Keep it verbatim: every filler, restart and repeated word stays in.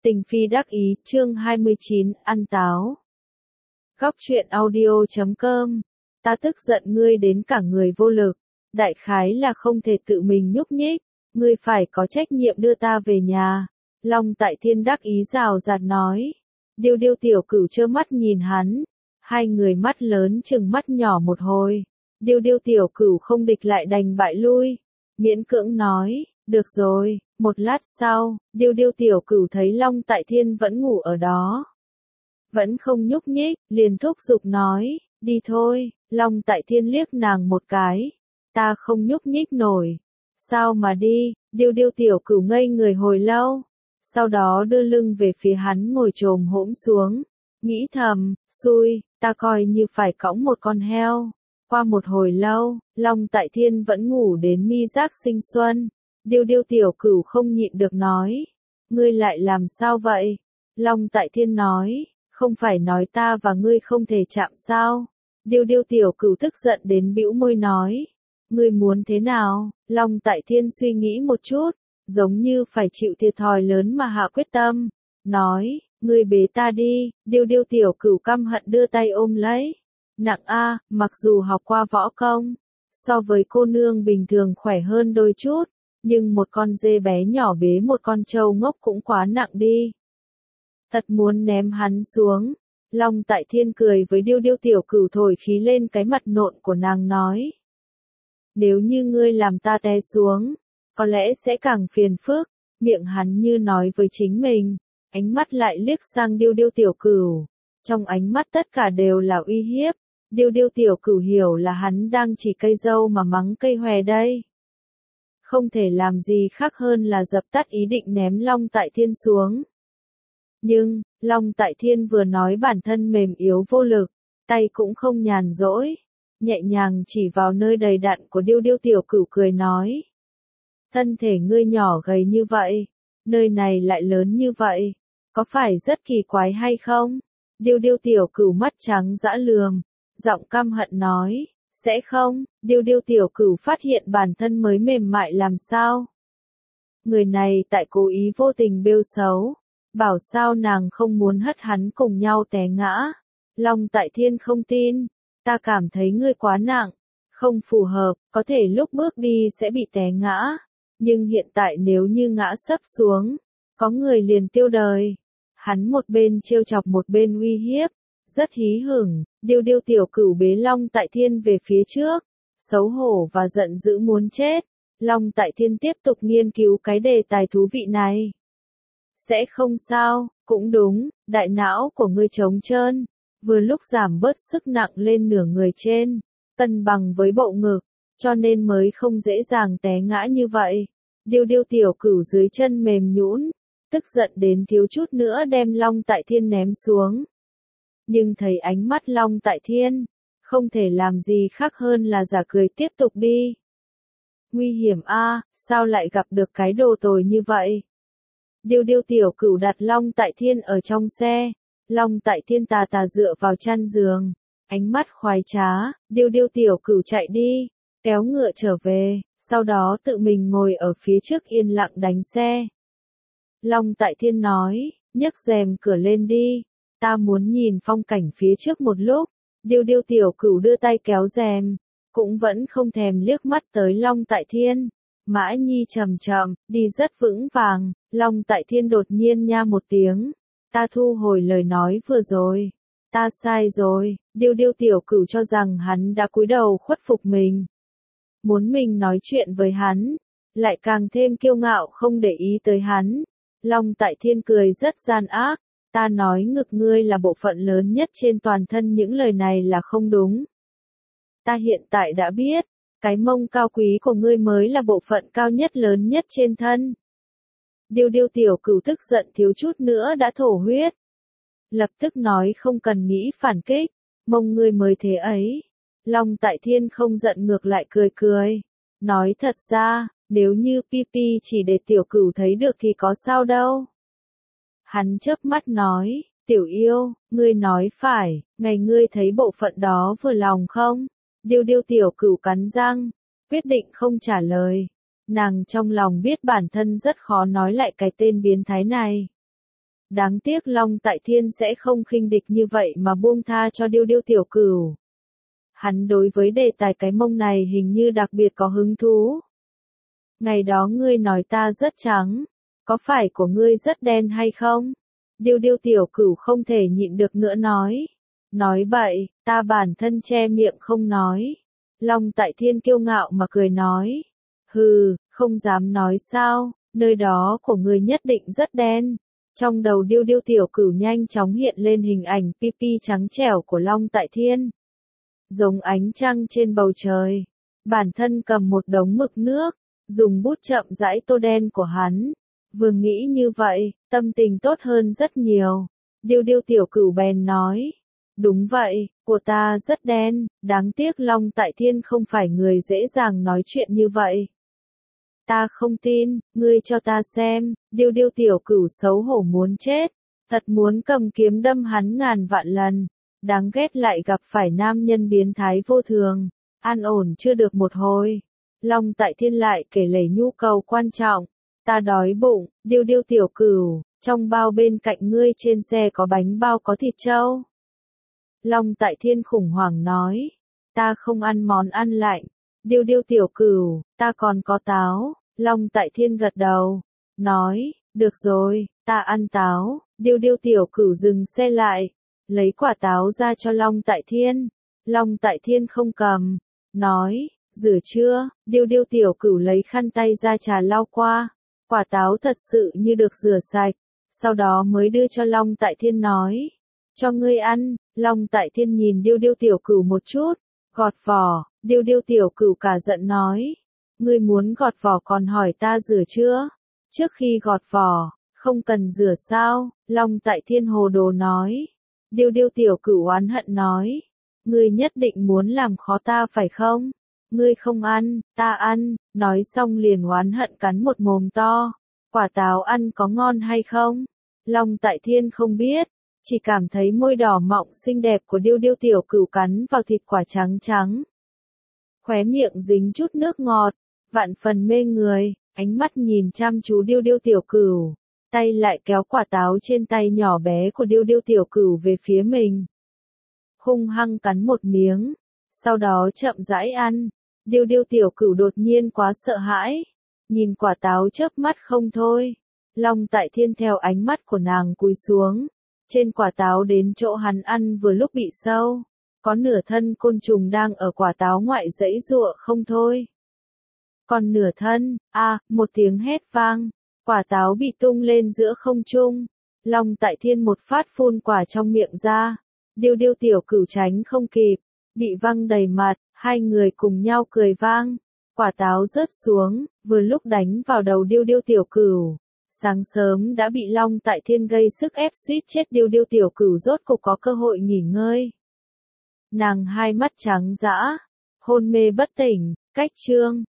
Tình phi đắc ý, chương hai mươi chín, ăn táo. Góc truyện audio chấm com. Ta tức giận ngươi đến cả người vô lực, đại khái là không thể tự mình nhúc nhích, ngươi phải có trách nhiệm đưa ta về nhà. Long Tại Thiên đắc ý rào rạt nói. Điêu Điêu tiểu cửu trơ mắt nhìn hắn, hai người mắt lớn chừng mắt nhỏ một hồi. Điêu Điêu tiểu cửu không địch lại đành bại lui, miễn cưỡng nói, được rồi. Một lát sau, Điêu Điêu tiểu cửu thấy Long Tại Thiên vẫn ngủ ở đó, vẫn không nhúc nhích, liền thúc giục nói, đi thôi. Long Tại Thiên liếc nàng một cái, ta không nhúc nhích nổi. Sao mà đi? Điêu Điêu tiểu cửu ngây người hồi lâu, sau đó đưa lưng về phía hắn ngồi chồm hổm xuống, nghĩ thầm, xui, ta coi như phải cõng một con heo. Qua một hồi lâu, Long Tại Thiên vẫn ngủ đến mi giác sinh xuân. Điêu Điêu tiểu cửu không nhịn được nói, ngươi lại làm sao vậy? Long Tại Thiên nói, không phải nói ta và ngươi không thể chạm sao? Điêu Điêu tiểu cửu tức giận đến bĩu môi nói, ngươi muốn thế nào? Long Tại Thiên suy nghĩ một chút, giống như phải chịu thiệt thòi lớn mà hạ quyết tâm, nói, ngươi bế ta đi. Điêu Điêu tiểu cửu căm hận đưa tay ôm lấy, nặng a, mặc dù học qua võ công, so với cô nương bình thường khỏe hơn đôi chút, nhưng một con dê bé nhỏ bế một con trâu ngốc cũng quá nặng đi. Thật muốn ném hắn xuống. Long Tại Thiên cười với Điêu Điêu tiểu cửu thổi khí lên cái mặt nộn của nàng nói. Nếu như ngươi làm ta té xuống, có lẽ sẽ càng phiền phức. Miệng hắn như nói với chính mình, ánh mắt lại liếc sang Điêu Điêu tiểu cửu. Trong ánh mắt tất cả đều là uy hiếp. Điêu Điêu tiểu cửu hiểu là hắn đang chỉ cây dâu mà mắng cây hòe đây. Không thể làm gì khác hơn là dập tắt ý định ném Long Tại Thiên xuống. Nhưng, Long Tại Thiên vừa nói bản thân mềm yếu vô lực, tay cũng không nhàn rỗi, nhẹ nhàng chỉ vào nơi đầy đặn của Điêu Điêu tiểu cửu cười nói. Thân thể ngươi nhỏ gầy như vậy, nơi này lại lớn như vậy, có phải rất kỳ quái hay không? Điêu Điêu tiểu cửu mắt trắng dã lườm, giọng căm hận nói. Sẽ không. Điêu Điêu tiểu cửu phát hiện bản thân mới mềm mại làm sao? Người này tại cố ý vô tình bêu xấu, bảo sao nàng không muốn hất hắn cùng nhau té ngã. Long Tại Thiên không tin, ta cảm thấy ngươi quá nặng, không phù hợp, có thể lúc bước đi sẽ bị té ngã, nhưng hiện tại nếu như ngã sấp xuống, có người liền tiêu đời. Hắn một bên trêu chọc một bên uy hiếp, rất hí hửng. Điêu Điêu tiểu cửu bế Long Tại Thiên về phía trước, xấu hổ và giận dữ muốn chết. Long Tại Thiên tiếp tục nghiên cứu cái đề tài thú vị này. Sẽ không sao, cũng đúng, đại não của ngươi trống trơn, vừa lúc giảm bớt sức nặng lên nửa người trên, cân bằng với bộ ngực, cho nên mới không dễ dàng té ngã như vậy. Điêu Điêu tiểu cửu dưới chân mềm nhũn, tức giận đến thiếu chút nữa đem Long Tại Thiên ném xuống. Nhưng thấy ánh mắt Long Tại Thiên, không thể làm gì khác hơn là giả cười tiếp tục đi. Nguy hiểm a, sao lại gặp được cái đồ tồi như vậy? Điêu Điêu tiểu cửu đặt Long Tại Thiên ở trong xe, Long Tại Thiên tà tà dựa vào chăn giường, ánh mắt khoái trá. Điêu Điêu tiểu cửu chạy đi, kéo ngựa trở về, sau đó tự mình ngồi ở phía trước yên lặng đánh xe. Long Tại Thiên nói, nhấc rèm cửa lên đi. Ta muốn nhìn phong cảnh phía trước một lúc. Điêu Điêu tiểu cửu đưa tay kéo rèm, cũng vẫn không thèm liếc mắt tới Long Tại Thiên. Mã Nhi chậm chậm, đi rất vững vàng. Long Tại Thiên đột nhiên nha một tiếng. Ta thu hồi lời nói vừa rồi. Ta sai rồi. Điêu Điêu tiểu cửu cho rằng hắn đã cúi đầu khuất phục mình, muốn mình nói chuyện với hắn, lại càng thêm kiêu ngạo không để ý tới hắn. Long Tại Thiên cười rất gian ác. Ta nói ngực ngươi là bộ phận lớn nhất trên toàn thân, những lời này là không đúng. Ta hiện tại đã biết, cái mông cao quý của ngươi mới là bộ phận cao nhất lớn nhất trên thân. Điêu Điêu tiểu cửu tức giận thiếu chút nữa đã thổ huyết. Lập tức nói không cần nghĩ phản kích, mông ngươi mới thế ấy. Long Tại Thiên không giận ngược lại cười cười. Nói thật ra, nếu như pi pi chỉ để tiểu cửu thấy được thì có sao đâu. Hắn chớp mắt nói, tiểu yêu, ngươi nói phải, ngày ngươi thấy bộ phận đó vừa lòng không? Điêu Điêu tiểu cửu cắn răng, quyết định không trả lời. Nàng trong lòng biết bản thân rất khó nói lại cái tên biến thái này. Đáng tiếc Long Tại Thiên sẽ không khinh địch như vậy mà buông tha cho Điêu Điêu tiểu cửu. Hắn đối với đề tài cái mông này hình như đặc biệt có hứng thú. Ngày đó ngươi nói ta rất trắng, có phải của ngươi rất đen hay không? Điêu Điêu tiểu cửu không thể nhịn được nữa nói. Nói bậy, ta bản thân che miệng không nói. Long Tại Thiên kiêu ngạo mà cười nói. Hừ, không dám nói sao, nơi đó của ngươi nhất định rất đen. Trong đầu Điêu Điêu tiểu cửu nhanh chóng hiện lên hình ảnh pipi trắng trẻo của Long Tại Thiên. Giống ánh trăng trên bầu trời. Bản thân cầm một đống mực nước, dùng bút chậm rãi tô đen của hắn. Vừa nghĩ như vậy, tâm tình tốt hơn rất nhiều. Điêu Điêu tiểu cửu bèn nói. Đúng vậy, của ta rất đen, đáng tiếc Long Tại Thiên không phải người dễ dàng nói chuyện như vậy. Ta không tin, ngươi cho ta xem. Điêu Điêu tiểu cửu xấu hổ muốn chết, thật muốn cầm kiếm đâm hắn ngàn vạn lần. Đáng ghét lại gặp phải nam nhân biến thái vô thường. An ổn chưa được một hồi, Long Tại Thiên lại kể lể nhu cầu quan trọng. Ta đói bụng. Điêu Điêu tiểu cửu, trong bao bên cạnh ngươi trên xe có bánh bao có thịt trâu. Long Tại Thiên khủng hoảng nói. Ta không ăn món ăn lạnh. Điêu Điêu tiểu cửu, ta còn có táo. Long Tại Thiên gật đầu, nói, được rồi, ta ăn táo. Điêu Điêu tiểu cửu dừng xe lại, lấy quả táo ra cho Long Tại Thiên. Long Tại Thiên không cầm, nói, rửa chưa? Điêu Điêu tiểu cửu lấy khăn tay ra trà lau qua. Quả táo thật sự như được rửa sạch, sau đó mới đưa cho Long Tại Thiên nói, cho ngươi ăn. Long Tại Thiên nhìn Điêu Điêu tiểu cửu một chút, gọt vỏ. Điêu Điêu tiểu cửu cả giận nói, ngươi muốn gọt vỏ còn hỏi ta rửa chưa? Trước khi gọt vỏ, không cần rửa sao? Long Tại Thiên hồ đồ nói. Điêu Điêu tiểu cửu oán hận nói, ngươi nhất định muốn làm khó ta phải không? Ngươi không ăn, ta ăn. Nói xong liền oán hận cắn một mồm to. Quả táo ăn có ngon hay không? Long Tại Thiên không biết, chỉ cảm thấy môi đỏ mọng xinh đẹp của Điêu Điêu tiểu cửu cắn vào thịt quả trắng trắng. Khóe miệng dính chút nước ngọt, vạn phần mê người, ánh mắt nhìn chăm chú Điêu Điêu tiểu cửu, tay lại kéo quả táo trên tay nhỏ bé của Điêu Điêu tiểu cửu về phía mình. Hung hăng cắn một miếng, sau đó chậm rãi ăn. Điêu Điêu tiểu cửu đột nhiên quá sợ hãi, nhìn quả táo chớp mắt không thôi. Long Tại Thiên theo ánh mắt của nàng cúi xuống, trên quả táo đến chỗ hắn ăn vừa lúc bị sâu. Có nửa thân côn trùng đang ở quả táo ngoại giãy giụa không thôi. Còn nửa thân, a, à, một tiếng hét vang, quả táo bị tung lên giữa không trung. Long Tại Thiên một phát phun quả trong miệng ra. Điêu Điêu tiểu cửu tránh không kịp, bị văng đầy mặt, hai người cùng nhau cười vang. Quả táo rớt xuống, vừa lúc đánh vào đầu Điêu Điêu tiểu cửu. Sáng sớm đã bị Long Tại Thiên gây sức ép suýt chết. Điêu Điêu tiểu cửu rốt cục có cơ hội nghỉ ngơi. Nàng hai mắt trắng dã, hôn mê bất tỉnh. Cách chương